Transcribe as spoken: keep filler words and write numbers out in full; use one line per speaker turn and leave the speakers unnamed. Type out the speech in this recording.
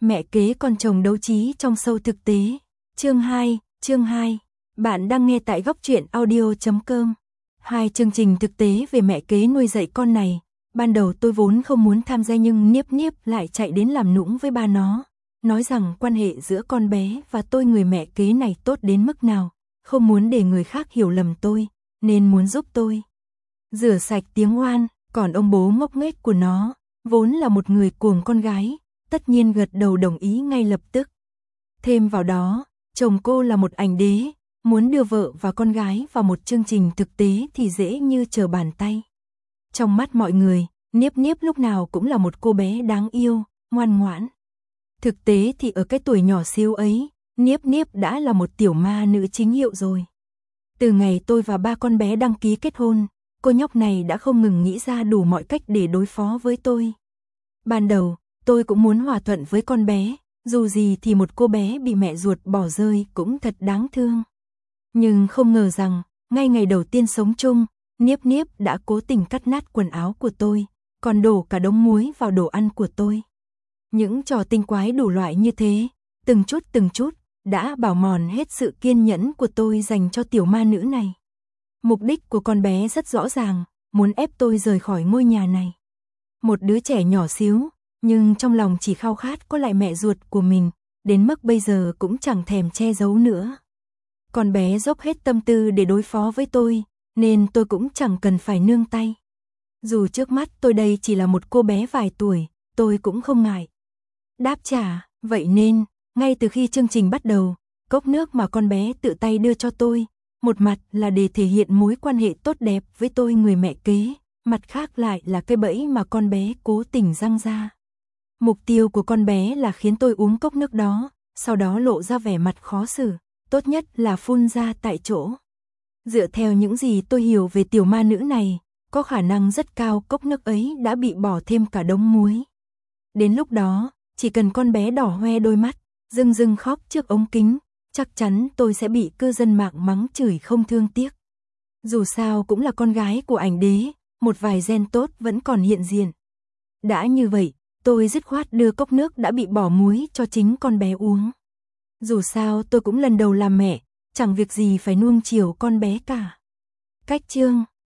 Mẹ kế con chồng đấu trí trong show thực tế. Chương hai, chương hai. Bạn đang nghe tại góc truyện audio chấm com. Hai chương trình thực tế về mẹ kế nuôi dạy con này. Ban đầu tôi vốn không muốn tham gia nhưng Niếp Niếp lại chạy đến làm nũng với ba nó. Nói rằng quan hệ giữa con bé và tôi người mẹ kế này tốt đến mức nào. Không muốn để người khác hiểu lầm tôi, nên muốn giúp tôi rửa sạch tiếng oan. Còn ông bố ngốc nghếch của nó, vốn là một người cuồng con gái, tất nhiên gật đầu đồng ý ngay lập tức. Thêm vào đó, chồng cô là một ảnh đế, muốn đưa vợ và con gái vào một chương trình thực tế thì dễ như trở bàn tay. Trong mắt mọi người, Niếp Niếp lúc nào cũng là một cô bé đáng yêu, ngoan ngoãn. Thực tế thì ở cái tuổi nhỏ xíu ấy, Niếp Niếp đã là một tiểu ma nữ chính hiệu rồi. Từ ngày tôi và ba con bé đăng ký kết hôn, cô nhóc này đã không ngừng nghĩ ra đủ mọi cách để đối phó với tôi. Ban đầu, tôi cũng muốn hòa thuận với con bé, dù gì thì một cô bé bị mẹ ruột bỏ rơi cũng thật đáng thương. Nhưng không ngờ rằng, ngay ngày đầu tiên sống chung, Niếp Niếp đã cố tình cắt nát quần áo của tôi, còn đổ cả đống muối vào đồ ăn của tôi. Những trò tinh quái đủ loại như thế, từng chút từng chút, đã bào mòn hết sự kiên nhẫn của tôi dành cho tiểu ma nữ này. Mục đích của con bé rất rõ ràng, muốn ép tôi rời khỏi ngôi nhà này. Một đứa trẻ nhỏ xíu, nhưng trong lòng chỉ khao khát có lại mẹ ruột của mình, đến mức bây giờ cũng chẳng thèm che giấu nữa. Con bé dốc hết tâm tư để đối phó với tôi, nên tôi cũng chẳng cần phải nương tay. Dù trước mắt tôi đây chỉ là một cô bé vài tuổi, tôi cũng không ngại đáp trả, vậy nên, ngay từ khi chương trình bắt đầu, cốc nước mà con bé tự tay đưa cho tôi, một mặt là để thể hiện mối quan hệ tốt đẹp với tôi người mẹ kế, mặt khác lại là cái bẫy mà con bé cố tình răng ra. Mục tiêu của con bé là khiến tôi uống cốc nước đó, sau đó lộ ra vẻ mặt khó xử, tốt nhất là phun ra tại chỗ. Dựa theo những gì tôi hiểu về tiểu ma nữ này, có khả năng rất cao cốc nước ấy đã bị bỏ thêm cả đống muối. Đến lúc đó, chỉ cần con bé đỏ hoe đôi mắt, rưng rưng khóc trước ống kính, chắc chắn tôi sẽ bị cư dân mạng mắng chửi không thương tiếc. Dù sao cũng là con gái của ảnh đế, một vài gen tốt vẫn còn hiện diện. Đã như vậy, tôi dứt khoát đưa cốc nước đã bị bỏ muối cho chính con bé uống. Dù sao tôi cũng lần đầu làm mẹ, chẳng việc gì phải nuông chiều con bé cả. Cách chương